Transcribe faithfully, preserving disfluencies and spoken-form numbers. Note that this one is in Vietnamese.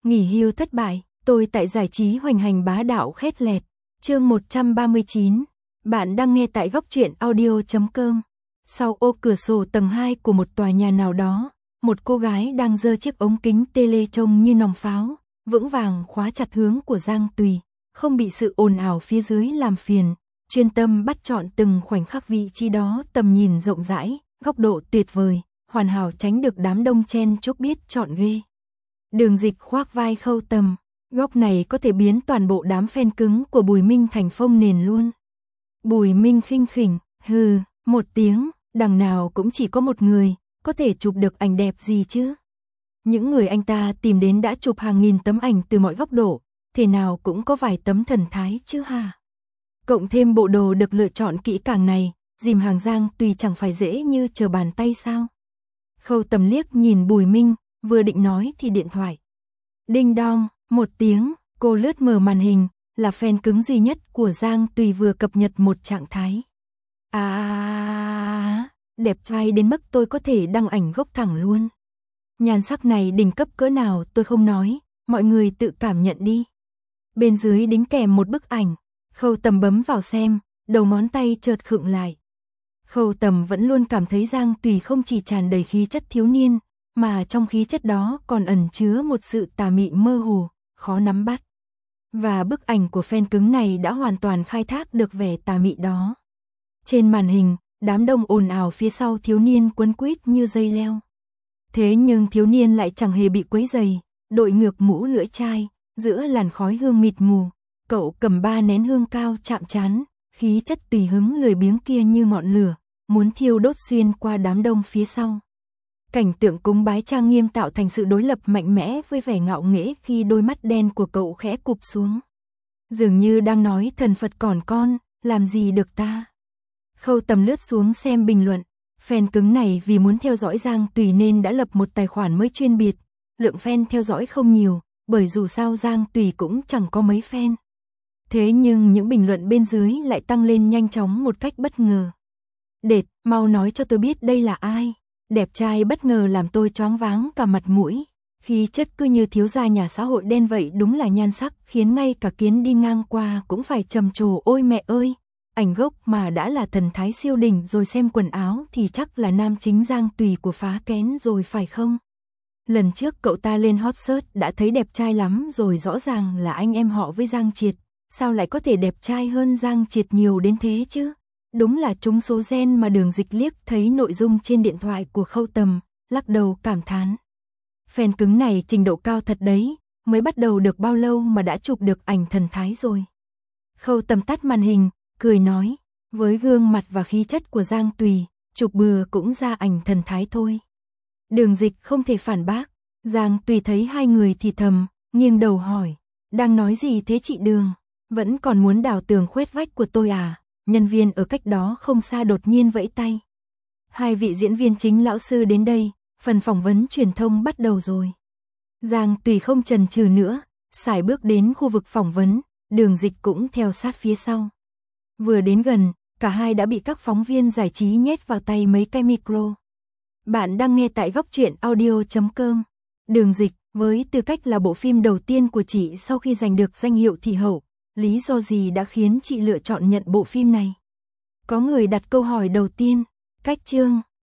Nghỉ hưu thất bại, tôi tại giải trí hoành hành bá đạo khét lẹt. Chương một trăm ba mươi chín. Bạn đang nghe tại góc truyện audio chấm com. Sau ô cửa sổ tầng hai của một tòa nhà nào đó, một cô gái đang giơ chiếc ống kính tele trông như nòng pháo, vững vàng khóa chặt hướng của Giang Tùy, không bị sự ồn ào phía dưới làm phiền, chuyên tâm bắt chọn từng khoảnh khắc vị trí đó, tầm nhìn rộng rãi, góc độ tuyệt vời, hoàn hảo tránh được đám đông chen chúc biết chọn ghê. Đường Dịch khoác vai Khâu Tầm, góc này có thể biến toàn bộ đám fan cứng của Bùi Minh thành phông nền luôn. Bùi Minh khinh khỉnh, hừ, một tiếng, đằng nào cũng chỉ có một người, có thể chụp được ảnh đẹp gì chứ. Những người anh ta tìm đến đã chụp hàng nghìn tấm ảnh từ mọi góc độ, thế nào cũng có vài tấm thần thái chứ ha. Cộng thêm bộ đồ được lựa chọn kỹ càng này, dìm hàng Giang Tùy chẳng phải dễ như trở bàn tay sao. Khâu Tầm liếc nhìn Bùi Minh, vừa định nói thì điện thoại. Đinh đong, một tiếng, cô lướt mở màn hình, là fan cứng duy nhất của Giang Tùy vừa cập nhật một trạng thái. À, đẹp trai đến mức tôi có thể đăng ảnh gốc thẳng luôn. Nhan sắc này đỉnh cấp cỡ nào tôi không nói, mọi người tự cảm nhận đi. Bên dưới đính kèm một bức ảnh, Khâu Tầm bấm vào xem, đầu ngón tay chợt khựng lại. Khâu Tầm vẫn luôn cảm thấy Giang Tùy không chỉ tràn đầy khí chất thiếu niên, mà trong khí chất đó còn ẩn chứa một sự tà mị mơ hồ, khó nắm bắt. Và bức ảnh của fan cứng này đã hoàn toàn khai thác được vẻ tà mị đó. Trên màn hình, đám đông ồn ào phía sau thiếu niên quấn quýt như dây leo. Thế nhưng thiếu niên lại chẳng hề bị quấy rầy, đội ngược mũ lưỡi chai, giữa làn khói hương mịt mù, cậu cầm ba nén hương cao chạm trán, khí chất tùy hứng lười biếng kia như ngọn lửa, muốn thiêu đốt xuyên qua đám đông phía sau. Cảnh tượng cúng bái trang nghiêm tạo thành sự đối lập mạnh mẽ với vẻ ngạo nghễ khi đôi mắt đen của cậu khẽ cụp xuống. Dường như đang nói thần Phật còn con, làm gì được ta. Khâu Tầm lướt xuống xem bình luận, fan cứng này vì muốn theo dõi Giang Tùy nên đã lập một tài khoản mới chuyên biệt, lượng fan theo dõi không nhiều, bởi dù sao Giang Tùy cũng chẳng có mấy fan. Thế nhưng những bình luận bên dưới lại tăng lên nhanh chóng một cách bất ngờ. Đệt, mau nói cho tôi biết đây là ai. Đẹp trai bất ngờ làm tôi choáng váng cả mặt mũi. Khí chất cứ như thiếu gia nhà xã hội đen vậy, đúng là nhan sắc khiến ngay cả kiến đi ngang qua cũng phải trầm trồ. Ôi mẹ ơi, ảnh gốc mà đã là thần thái siêu đỉnh rồi, xem quần áo thì chắc là nam chính Giang Tùy của Phá Kén rồi phải không? Lần trước cậu ta lên hot search đã thấy đẹp trai lắm rồi, rõ ràng là anh em họ với Giang Triệt, sao lại có thể đẹp trai hơn Giang Triệt nhiều đến thế chứ? Đúng là trúng số gen mà. Đường Dịch liếc thấy nội dung trên điện thoại của Khâu Tầm, lắc đầu cảm thán. Fan cứng này trình độ cao thật đấy, mới bắt đầu được bao lâu mà đã chụp được ảnh thần thái rồi. Khâu Tầm tắt màn hình, cười nói, với gương mặt và khí chất của Giang Tùy, chụp bừa cũng ra ảnh thần thái thôi. Đường Dịch không thể phản bác. Giang Tùy thấy hai người thì thầm, nghiêng đầu hỏi, đang nói gì thế chị Đường? Vẫn còn muốn đào tường khuét vách của tôi à? Nhân viên ở cách đó không xa đột nhiên vẫy tay. Hai vị diễn viên chính lão sư đến đây, phần phỏng vấn truyền thông bắt đầu rồi. Giang Tùy không chần chừ nữa, sải bước đến khu vực phỏng vấn, Đường Dịch cũng theo sát phía sau. Vừa đến gần, cả hai đã bị các phóng viên giải trí nhét vào tay mấy cái micro. Bạn đang nghe tại góc truyện audio chấm com. Đường Dịch, với tư cách là bộ phim đầu tiên của chị sau khi giành được danh hiệu thị hậu, lý do gì đã khiến chị lựa chọn nhận bộ phim này? Có người đặt câu hỏi đầu tiên. Cách chương,